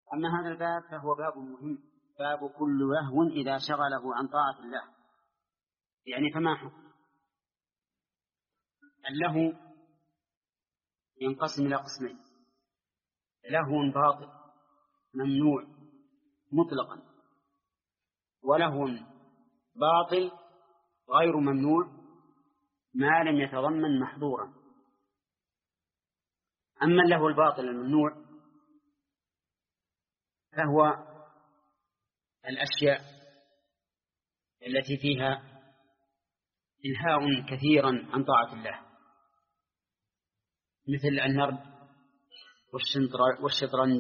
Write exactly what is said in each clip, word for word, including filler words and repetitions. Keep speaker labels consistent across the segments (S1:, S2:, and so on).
S1: أما هذا الباب فهو باب مهم، باب كل لهو إذا شغله عن طاعة الله. يعني فما حكم اللهو؟ ينقسم إلى قسمين: لهو باطل ممنوع مطلقا، ولهو باطل غير ممنوع ما لم يتضمن محظورا. أما اللهو الباطل الممنوع فهو الأشياء التي فيها إلهاء كثيرا عن طاعة الله، مثل النرد والشطرنج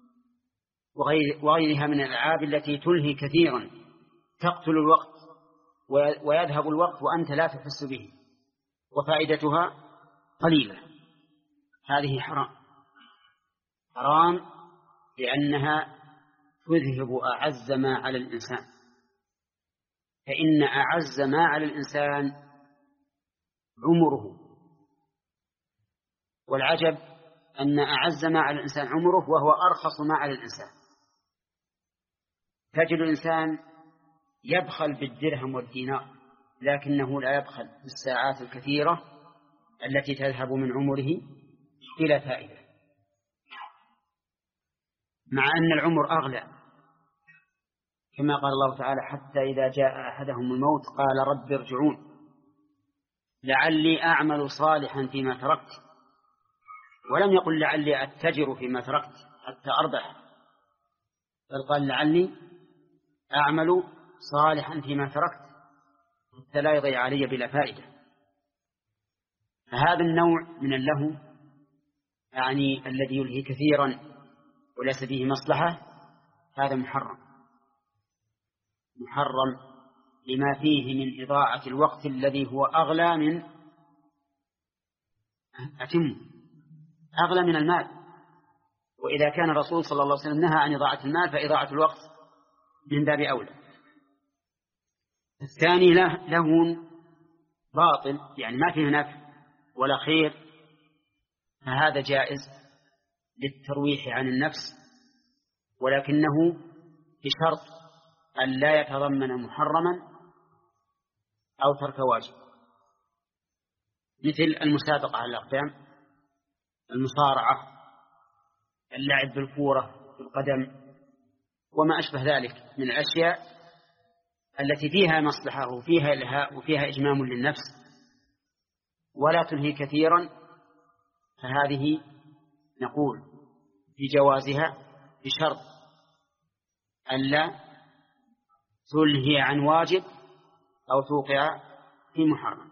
S1: وغيرها من الألعاب التي تلهي كثيرا، تقتل الوقت ويذهب الوقت وأنت لا تحس به وفائدتها قليلة. هذه حرام حرام لأنها تذهب أعز ما على الإنسان، فإن أعز ما على الإنسان عمره، والعجب أن أعز ما على الإنسان عمره وهو أرخص ما على الإنسان. تجد الإنسان يبخل بالدرهم والدينار، لكنه لا يبخل بالساعات الكثيرة التي تذهب من عمره إلى فائدة، مع أن العمر أغلى، كما قال الله تعالى: حتى إذا جاء أحدهم الموت قال رب ارجعون لعلي أعمل صالحا فيما تركت، ولم يقل لعلي أتجر فيما تركت حتى أربح، بل قال لعلي أعمل صالحا فيما تركت حتى لا يضيع علي بلا فائدة. فهذا النوع من اللهو، يعني الذي يلهي كثيرا وليس فيه مصلحة، هذا محرم محرم لما فيه من إضاعة الوقت الذي هو أغلى من أتم أغلى من المال. وإذا كان الرسول صلى الله عليه وسلم نهى عن إضاعة المال فإضاعة الوقت من باب أولى. الثاني لهو باطل، يعني ما فيه نفع ولا خير، فهذا جائز للترويح عن النفس، ولكنه بشرط أن لا يتضمن محرما أو ترك واجب، مثل المسابقة على الأقدام، المصارعة، اللعب بالكورة بالقدم، وما أشبه ذلك من الأشياء التي فيها مصلحة وفيها إلهاء وفيها إجمام للنفس ولا تلهي كثيرا، فهذه نقول بجوازها بشرط ألا تلهي عن واجب أو توقع في محرم.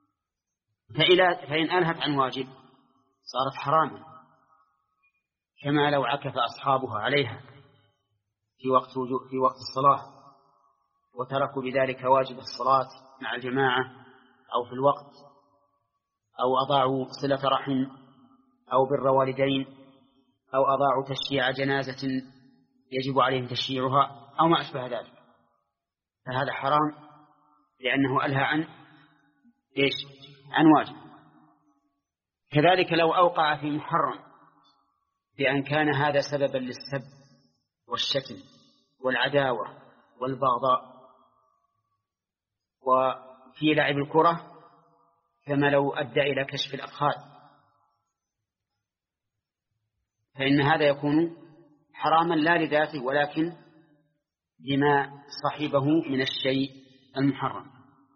S1: فإن ألهت عن واجب صارت حراما، كما لو عكف أصحابها عليها في وقت في وقت الصلاة وتركوا بذلك واجب الصلاة مع الجماعة أو في الوقت، أو أضاعوا صلة رحم أو بر والدين، أو أضاعوا تشييع جنازة يجب عليهم تشييعها أو ما أشبه ذلك، فهذا حرام لأنه ألهى عن إيش؟ عن واجب. كذلك لو أوقع في محرم بأن كان هذا سببا للسب والشتم والعداوة والبغضاء، وفي لعب الكرة كما لو أدى إلى كشف الأفخاذ، فإن هذا يكون حراما لا لذاته ولكن لما صاحبه من الشيء المحرم.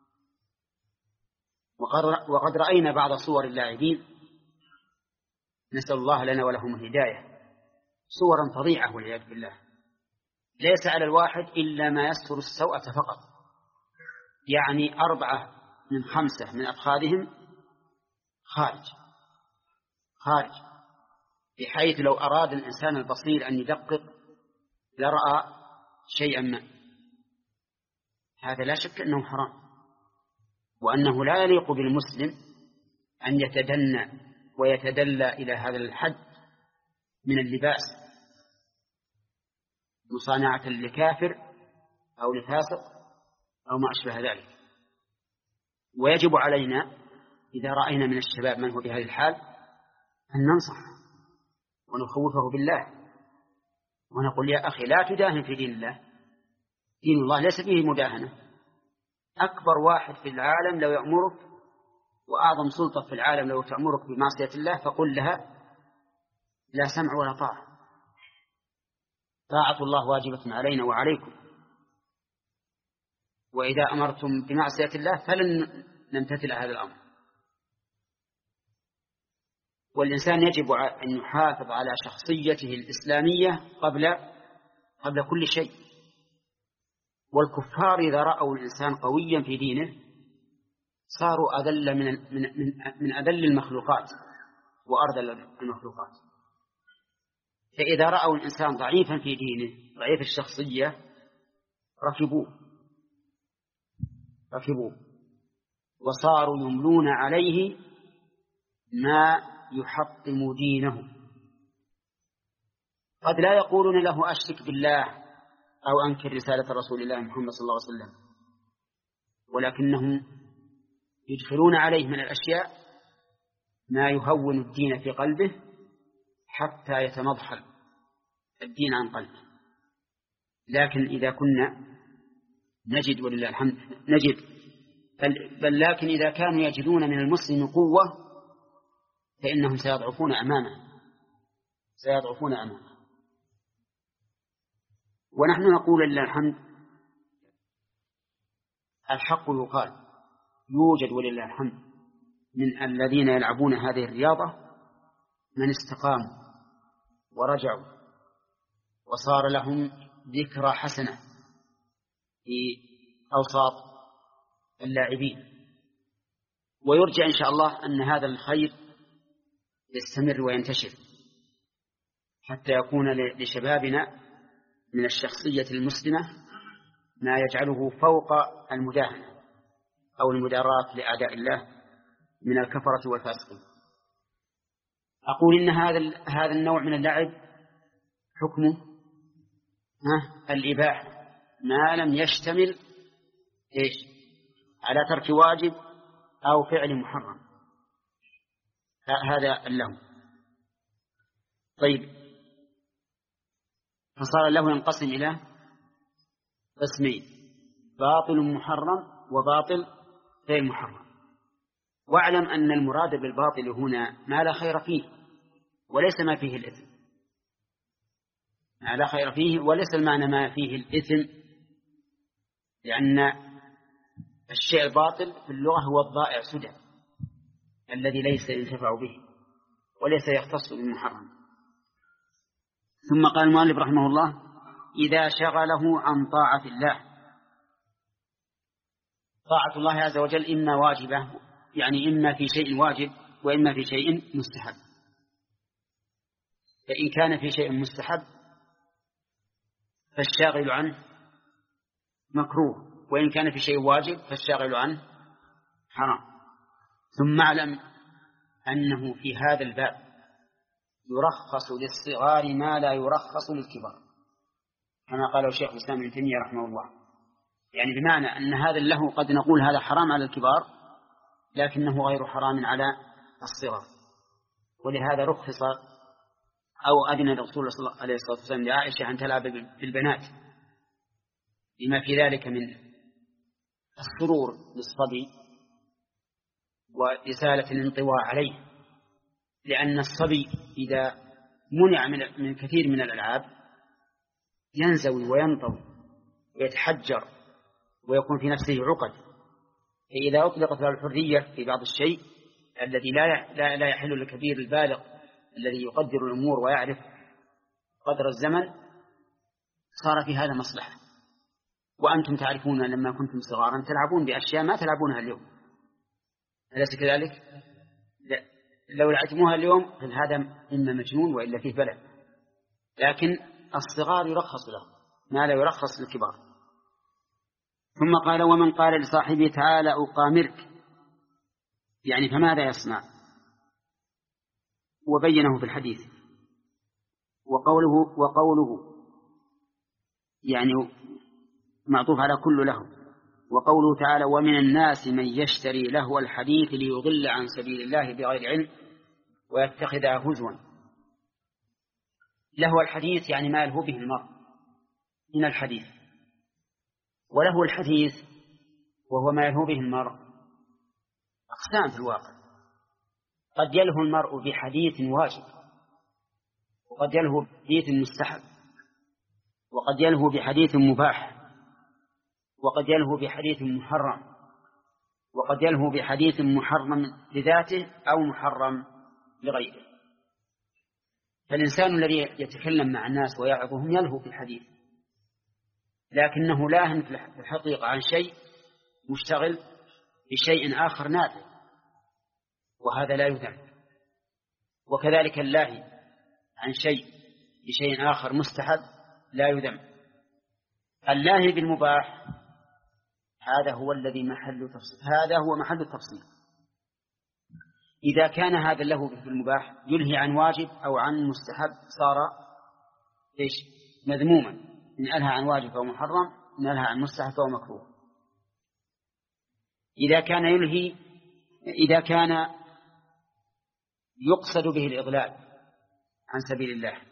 S1: وقد رأينا بعض صور اللاعبين، نسأل الله لنا ولهم الهداية، صورا فظيعة والعياذ بالله، ليس على الواحد إلا ما يستر السوءة فقط، يعني أربعة من خمسة من أفخاذهم خارج خارج بحيث لو أراد الإنسان البصير أن يدقق لرأى شيئا ما. هذا لا شك أنه حرام، وأنه لا يليق بالمسلم أن يتدنى ويتدلى إلى هذا الحد من اللباس مصانعة لكافر أو لفاسق أو ما أشبه ذلك. ويجب علينا إذا رأينا من الشباب من هو بهذه الحال أن ننصح ونخوفه بالله ونقول يا أخي لا تداهن في دين الله، دين الله ليس فيه مداهنة. أكبر واحد في العالم لو يأمرك، وأعظم سلطة في العالم لو تأمرك بمعصية الله فقل لها لا سمع ولا طاعة. طاعة الله واجبة علينا وعليكم، وإذا أمرتم بمعصية الله فلن نمتثل هذا الأمر. والإنسان يجب أن يحافظ على شخصيته الإسلامية قبل قبل كل شيء. والكفار إذا رأوا الإنسان قويا في دينه صاروا أذل من من من أذل المخلوقات وأرذل المخلوقات. فإذا رأوا الإنسان ضعيفا في دينه ضعيف الشخصية ركبوه ركبوه وصاروا يملون عليه ما يحطم دينه. قد لا يقولون له أشرك بالله أو أنكر رسالة رسول الله محمد صلى الله عليه وسلم، ولكنهم يدخلون عليه من الأشياء ما يهون الدين في قلبه حتى يتمضحل الدين عن قلبه. لكن إذا كنا نجد ولله الحمد نجد بل, بل لكن إذا كانوا يجدون من المسلم قوة فإنهم سيضعفون أمامه سيضعفون أمامه ونحن نقول لله الحمد الحق يقال يوجد ولله الحمد من الذين يلعبون هذه الرياضة من استقاموا ورجعوا وصار لهم ذكرى حسنة في أوساط اللاعبين، ويرجى إن شاء الله أن هذا الخير يستمر وينتشر حتى يكون لشبابنا من الشخصية المسلمة ما يجعله فوق المداهنة أو المداراة لأعداء الله من الكفرة والفاسقين. أقول إن هذا هذا النوع من اللعب حكمه الإباحة ما لم يشتمل إيش على ترك واجب أو فعل محرم، هذا اللهو. طيب، فصار له ينقسم إلى قسمين: باطل محرم وباطل غير محرم. واعلم أن المراد بالباطل هنا ما لا خير فيه وليس ما فيه الإثم، ما لا خير فيه وليس المعنى ما فيه الإثم، لأن الشيء الباطل في اللغة هو الضائع سدى الذي ليس ينتفع به وليس يختص بالمحرم. ثم قال المؤلف رحمه الله: إذا شغله عن طاعة الله. طاعة الله عز وجل إما واجبة، يعني إما في شيء واجب وإما في شيء مستحب. فإن كان في شيء مستحب فالشاغل عنه مكروه، وإن كان في شيء واجب فالشاغل عنه حرام. ثم اعلم أنه في هذا الباب يرخص للصغار ما لا يرخص للكبار، كما قاله شيخ الإسلام ابن تيمية رحمه الله. يعني بمعنى أن هذا اللهو قد نقول هذا حرام على الكبار لكنه غير حرام على الصغار، ولهذا رخص أو أذن الرسول صلى الله عليه وسلم لعائشة أن تلعب بالبنات لما في ذلك من السرور للصبي وإزالة الانطواء عليه، لأن الصبي إذا منع من كثير من الألعاب ينزوي وينطوي ويتحجر ويكون في نفسه عقد. فإذا أطلقت له الحرية في بعض الشيء الذي لا لا يحل للكبير البالغ الذي يقدر الأمور ويعرف قدر الزمن صار في هذا مصلحة. وأنتم تعرفون لما كنتم صغارا تلعبون بأشياء ما تلعبونها اليوم، أليس كذلك؟ لو لعبتموها اليوم فهذا إما مجنون وإلا فيه بلد. لكن الصغار يرخص له ما لا يرخص للكبار. ثم قال: ومن قال لصاحبه تعالى أقامرك، يعني فماذا يصنع؟ وبينه في الحديث. وقوله وقوله يعني معطوف على كل له. وقوله تعالى: ومن الناس من يشتري لهو الحديث ليضل عن سبيل الله بغير علم ويتخذها هزوا. لهو الحديث يعني ما يلهو به المرء من الحديث، ولهو الحديث وهو ما يلهو به المرء أقسام في الواقع. قد يلهو المرء بحديث واجب، وقد يلهو بحديث مستحب، وقد يلهو بحديث مباح، وقد يلهو بحديث محرم، وقد يلهو بحديث محرم لذاته أو محرم لغيره. فالإنسان الذي يتكلم مع الناس ويعظهم يلهو في الحديث، لكنه لاهن في الحقيقة عن شيء مشتغل بشيء آخر نافع، وهذا لا يذم. وكذلك اللاهي عن شيء بشيء آخر مستحب لا يذم. اللاهي بالمباح هذا هو الذي محل تفصيل، هذا هو محل التفصيل. إذا كان هذا اللهو بالمباح يلهي عن واجب أو عن مستحب صار إيش؟ مذموما. إن ألهى عن واجب أو محرم، إن ألهى عن مستحب أو مكروه. إذا كان يلهي إذا كان يقصد به الإضلال عن سبيل الله،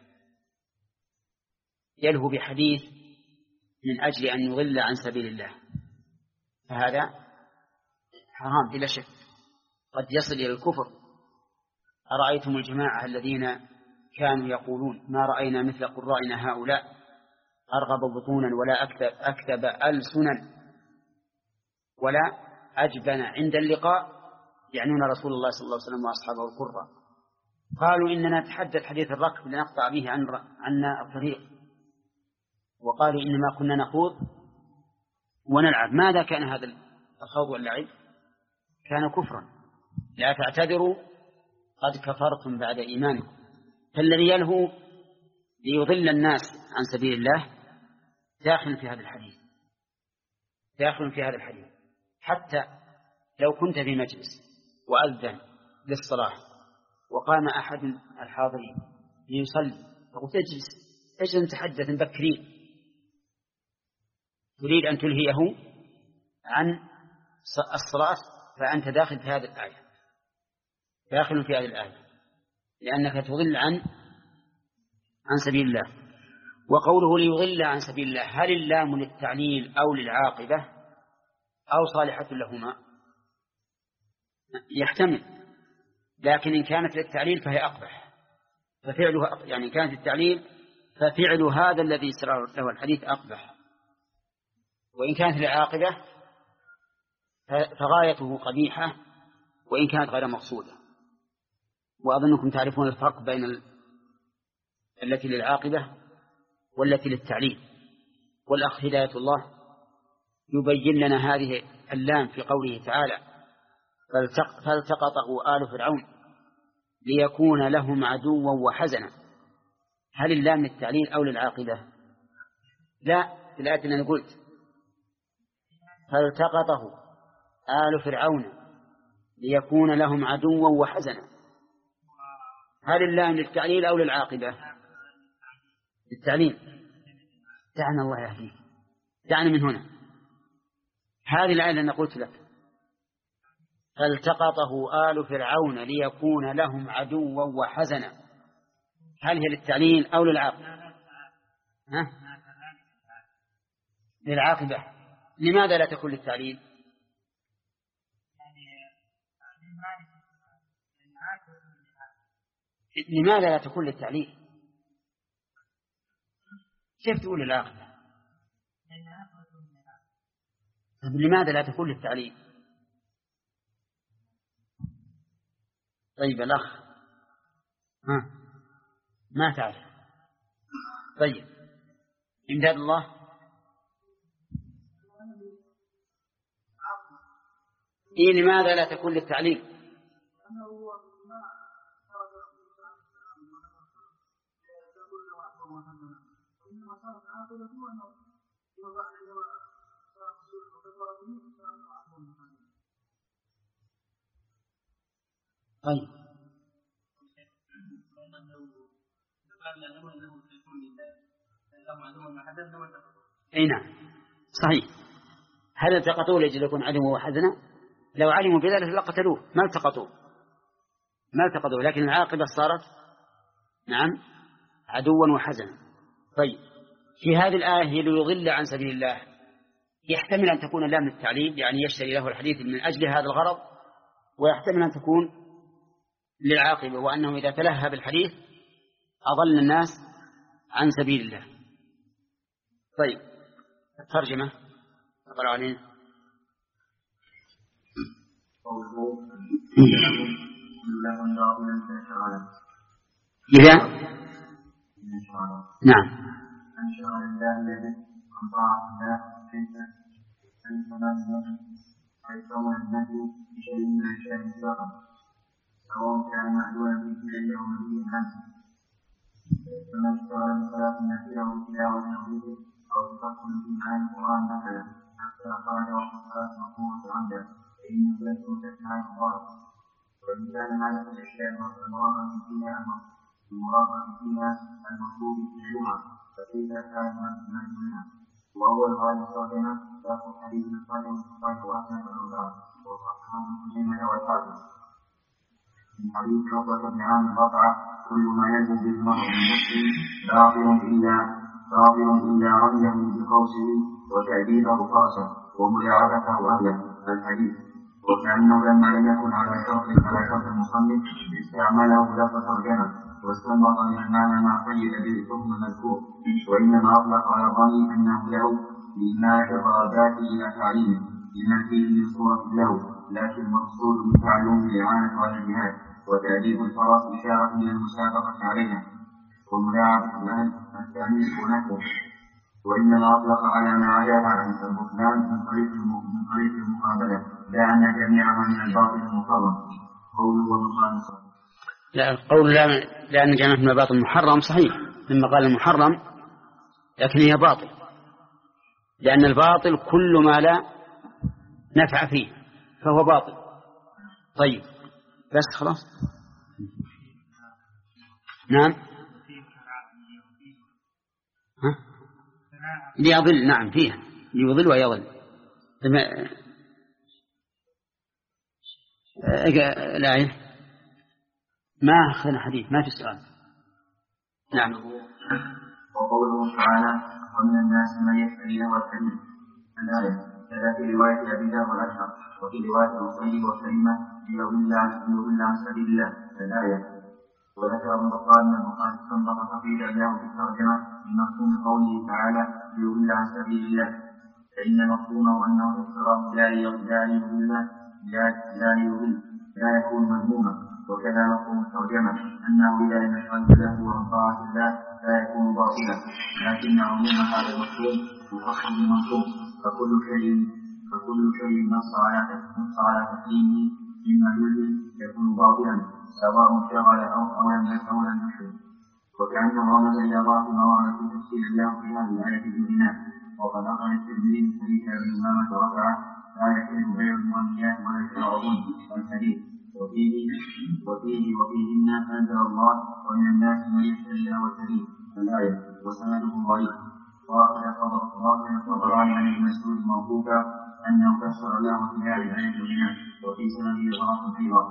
S1: يلهو بحديث من أجل أن يضل عن سبيل الله، فهذا حرام بلا شك، قد يصل إلى الكفر. أرأيتم الجماعة الذين كانوا يقولون ما رأينا مثل قرائنا هؤلاء أرغب بطونا ولا أكذب, أكذب ألسنا ولا أجبن عند اللقاء، يعنون رسول الله صلى الله عليه وسلم وأصحابه القرى. قالوا إننا نتحدث حديث الركب لنقطع به عن عنا الطريق، وقالوا إنما كنا نخوض ونلعب. ماذا كان هذا الخوض واللعب؟ كان كفرا. لا تعتذروا قد كفرتم بعد إيمانكم. فالذي يلهو ليضل الناس عن سبيل الله داخل في هذا الحديث، داخل في هذا الحديث. حتى لو كنت في مجلس وأذن للصلاة وقام أحد الحاضرين ليصلي، فقلت اجلس اجلس نتحدث مبكرين، تريد أن تلهيه عن الصلاة، فأنت داخل في هذه الآية، داخل في هذه الآية، لأنك تضل عن عن سبيل الله. وقوله ليضل عن سبيل الله، هل اللام للتعليل أو للعاقبة أو صالحة لهما؟ يحتمل، لكن إن كانت للتعليل فهي أقبح، ففعلها يعني إن كانت للتعليل ففعل هذا الذي سر له الحديث أقبح، وإن كانت للعاقبة فغايته قبيحة وإن كانت غير مقصودة. وأظنكم تعرفون الفرق بين ال... التي للعاقبة والتي للتعليل. والأخ هداية الله يبين لنا هذه اللام في قوله تعالى فالتقطه آل فرعون ليكون لهم عدوا وحزنا. هل اللام للتعليل أو للعاقبة؟ لا، في الآية اللي أنا قلت فالتقطه آل فرعون ليكون لهم عدوا وحزنا. هل اللام للتعليل أو للعاقبة؟ للتعليل. دعنا الله يهديك، دعنا من هنا. هذه الآية اللي أنا قلت لك فالتقطه آل فرعون ليكون لهم عدوا وحزنا، هل هي للتعليل أو للعاقبة؟ ها؟ للعاقبة. لماذا لا تكون للتعليل؟ لماذا لا تكون للتعليل؟ كيف تقول للعاقبة؟ لماذا لا تكون للتعليل؟ طيب الأخ ها ما تعرف. طيب إمداد الله إيه لماذا لا تكون للتعليل؟ طيب اي نعم صحيح. هل التقطوه لأجل يكون عدوا وحزنا؟ لو علموا بذلك لقتلوه، ما التقطوه ما التقطوه لكن العاقبة صارت نعم عدوا وحزنا. طيب في هذه الآية ليضل عن سبيل الله يحتمل أن تكون لام للتعليل يعني يشتري له الحديث من أجل هذا الغرض، ويحتمل أن تكون للعاقبة وأنه إذا تلهى بالحديث أضل الناس عن سبيل الله. طيب الترجمة أقرأ علينا. إذا نعم
S2: سواء كان معلولا بالفعل أو مبنيا عنه، فما اشتغل بصلاة نافلة تلاوة نظيفة أو تفكر في معاني القرآن مثلا حتى قال وقت الصلاة مفهومة عمدا فإنه يكون تسمع القرآن. وإن كان هذا الأشياء المراقبة فيها المراقبة فيها المطلوب فعلها فكيف كان منها؟ وهو الغالي صادمة ذات الحديث الصادم الصادق وأحسن الأوزار وصححه مسلم والحاكم من حديث عقبة بن عامر رفعه كل ما يلزم بالمرء من نفسه باطل إلا باطل إلا رميه بقوسه وتأديبه فرسه وملاعبته أهله الحديث. وكأنه لما لم يكن على شرط على شرط المصنف استعمله لفظ ترجمة واستنبط من المعنى ما قيد به الحكم المذكور، وإنما أطلق على الظن أنه له بإيماء الغابات إلى تعليمه لما فيه من صورة له، لكن المقصود بالتعلم الإعانة على الجهاد وتأديب الفرس إشارة إلى المسابقة عليها وملاعبة الأهل التأنيس ونحوه. وإنما أطلق على ما عدا عن البطلان من طريق من طريق المقابلة لا أن جميعها من الباطل المحرم. قوله ومقام صحيح.
S1: لا قول لا لأن جميعها من الباطل المحرم صحيح لما قال المحرم، لكن هي باطل لأن الباطل كل ما لا نفع فيه فهو باطل. طيب بس خلاص. نعم ها ليضل، نعم فيها ليضل ويضل. الآية ما أخذنا حديث ما في سؤال. نعم.
S2: وقوله تعالى ومن الناس من يشتري له الحديث الآية كذا في رواية أبي ذر والأشهر وفي رواية الصحيح وكلمة ليضل عن سبيل الله الآية. وذكر ابن بطال من البخاري استنبط تقييدا له في الترجمة بمفهوم قوله تعالى ليضل عن سبيل الله، فإن مفهومه أنه الافتراء لا ليضل لا ليضل لا يكون مذموما. وكذا مفهوم الترجمة أنه إذا لم يشغل له وعن طاعة الله لا يكون باطلا، لكن عموم هذا المفهوم مخصص بالمنصوص فكل شيء فكل شيء نص على نص على تحريمه مما يلزم يكون باطلا سواء شغل أو أو لم يشغل. وكأنه رمز إلى ضعف مواضع تفسير الله في هذه الآية بالبناء. وقد أخرج الترمذي من حديث أبي أمامة رفعه لا يحل بيع المؤمنات ولا يشترون الحديث وفيه وفيه وفيهن أنزل الله ومن الناس من يشتري له الحديث الآية وسنده ضعيف. وأخرج الطبراني عن ابن مسعود موقوفا أنه فسر له في هذه الآية بالبناء وفي سنده ضعف أيضا.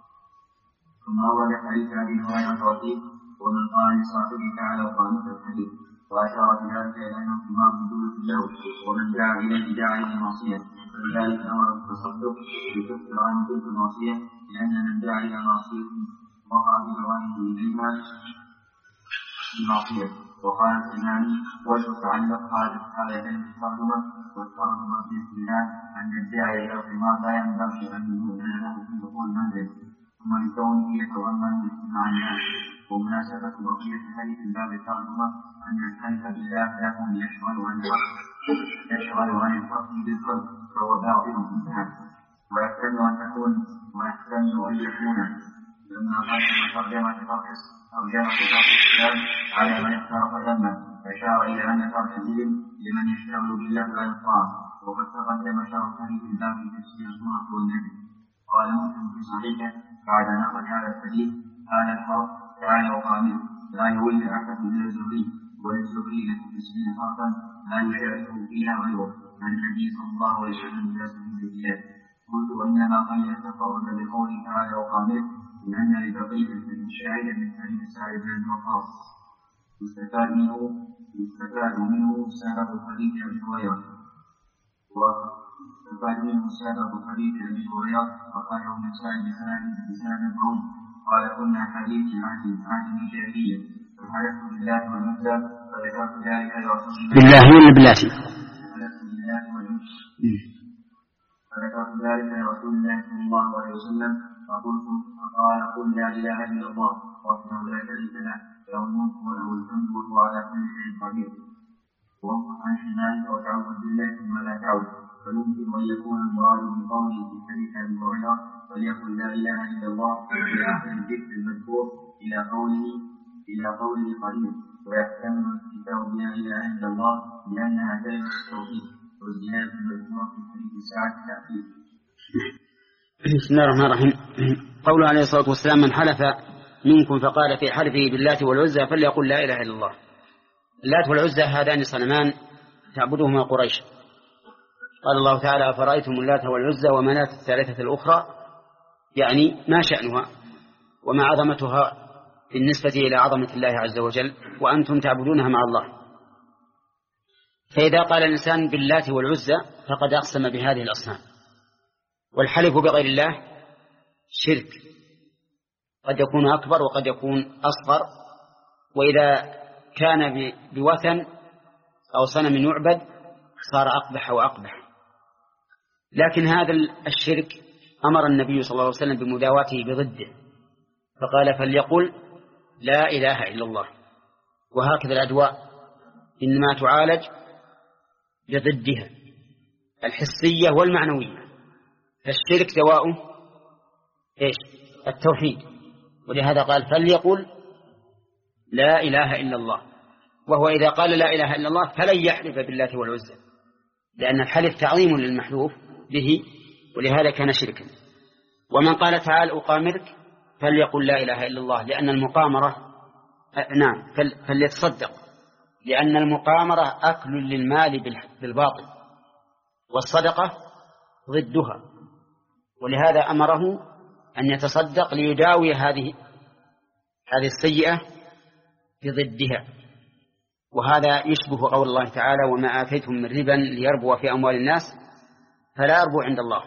S2: ثم أورد حديث أبي هريرة وفيه ومن قال لصاحبه تعالى وقامت الحديث وأشار بذلك إلى أنه إمام بدولة له ومن دعا إليه دعا إلى المعصية، فلذلك أمر بالتصدق بكفر عن تلك المعصية لأن من دعا إلى معصية وقع بجوانه إليها المعصية. وقال الإمامي وجه تعلق هذا العلم الترجمة والترجمة بإذن الله أن الداعي إلى القمار لا ينبغي أن يؤذن له في دخول المنزل ثم لكونه يتضمن اجتماع الناس. ومناسبة بقية حديث باب الترجمة أن الحلف بالله له يشغل عن الحق يشغل عن الحق بالقلب فهو باطل انتهى. ويحتمل أن تكون ويحتمل أن يكون لما قسم ترجمة ترخص ترجمة الإسلام على من اخترق ذنبا فشار إلى أن ترك الدين لمن يشتغل بالله لا يطاع. وقد تقدم شرح حديث الباب في تفسير سورة النبي. قال مسلم في صحيحه بعد نقل هذا الحديث قال الحق تعالى وقامل لا يولي أحد من الزهري وللزهري لكم تسعين فرقا لا يشاركه فيها غيره عن النبي صلى الله عليه وسلم إلى سبيل الله. قلت وإنما قال يتفرد بقوله تعالى وقامل لأن لبقية الشاهد من حديث سعيد بن وقاص يستفاد منه يستفاد منه سبب حديث أبي هريرة ويستفاد منه سبب حديث أبي هريرة وقاله النسائي بسند قوي قال كنا حديث عهد عهد الجاهلية فحلفت بالله والعزى فذكرت ذلك لرسول الله
S1: بالله ولا بالله
S2: حلفت بالله والعزى فذكرت ذلك لرسول الله صلى الله عليه وسلم فقلت فقال قل لا إله إلا الله وحده لا شريك له له الملك وله الحمد وهو على كل شيء قدير وانصح عن ذلك وتعوذ بالله ثم لا تعوذ فيمكن أن يكون المراد بقوله في حديث أبي هريرة فليقل لا إله إلا الله في آخر الذكر المذكور إلى قوله إلى قوله قدير ويحتمل الكتاب لا إله إلا الله لأنها كلمة التوحيد والزيادة المذكورة في حديث ساعة التأكيد.
S1: بسم الله الرحمن الرحيم. قوله عليه الصلاة والسلام من حلف منكم فقال في حلفه باللات والعزى فليقل لا إله إلا الله. اللات والعزى هذان صنمان تعبدهما قريش. قال الله تعالى أفرأيتم اللات والعزى ومناة الثالثة الأخرى، يعني ما شأنها وما عظمتها بالنسبة إلى عظمة الله عز وجل وأنتم تعبدونها مع الله. فإذا قال الإنسان باللات والعزى فقد أقسم بهذه الأصنام. والحلف بغير الله شرك قد يكون أكبر وقد يكون أصغر، وإذا كان بوثن أو صنم يعبد صار أقبح وأقبح. لكن هذا الشرك أمر النبي صلى الله عليه وسلم بمداواته بضده، فقال فليقل لا إله إلا الله. وهكذا الأدواء إنما تعالج بضدها الحسية والمعنوية. فالشرك دواؤه إيش؟ التوحيد. ولهذا قال فليقل لا إله إلا الله. وهو إذا قال لا إله إلا الله فلن يحلف بالله والعزى، لأن الحلف تعظيم للمحلوف به، ولهذا كان شركا. ومن قال تعال أقامرك فليقل لا إله إلا الله، لأن المقامرة نعم فليتصدق، لأن المقامرة أكل للمال بالباطل والصدقة ضدها، ولهذا أمره أن يتصدق ليداوي هذه هذه السيئة بضدها. وهذا يشبه قول الله تعالى وما آتيتم من ربا ليربو في أموال الناس فلا يربو عند الله،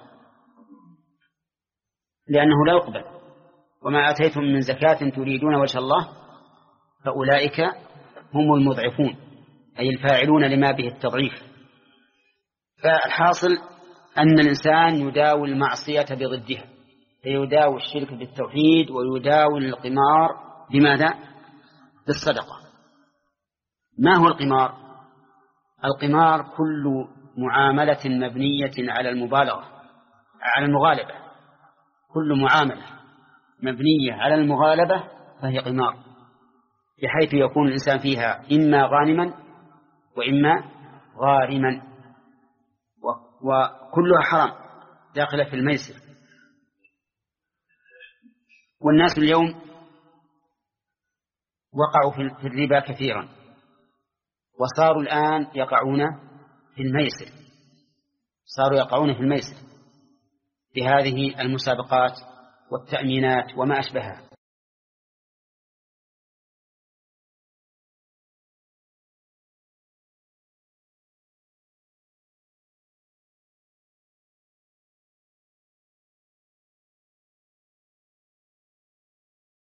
S1: لأنه لا يقبل. وما آتيتم من زكاة تريدون وجه الله فأولئك هم المضعفون، أي الفاعلون لما به التضعيف. فالحاصل أن الإنسان يداوي المعصية بضدها، فيداوي الشرك بالتوحيد ويداوي القمار بماذا؟ بالصدقة. ما هو القمار؟ القمار كل معاملة مبنية على المبالغة على المغالبة. كل معاملة مبنية على المغالبة فهي قمار، بحيث يكون الإنسان فيها إما غانما وإما غارما، وكلها حرام داخلة في الميسر. والناس اليوم وقعوا في الربا كثيرا، وصاروا الآن يقعون في الميسر صاروا يقعون في الميسر بهذه المسابقات والتأمينات وما أشبهها.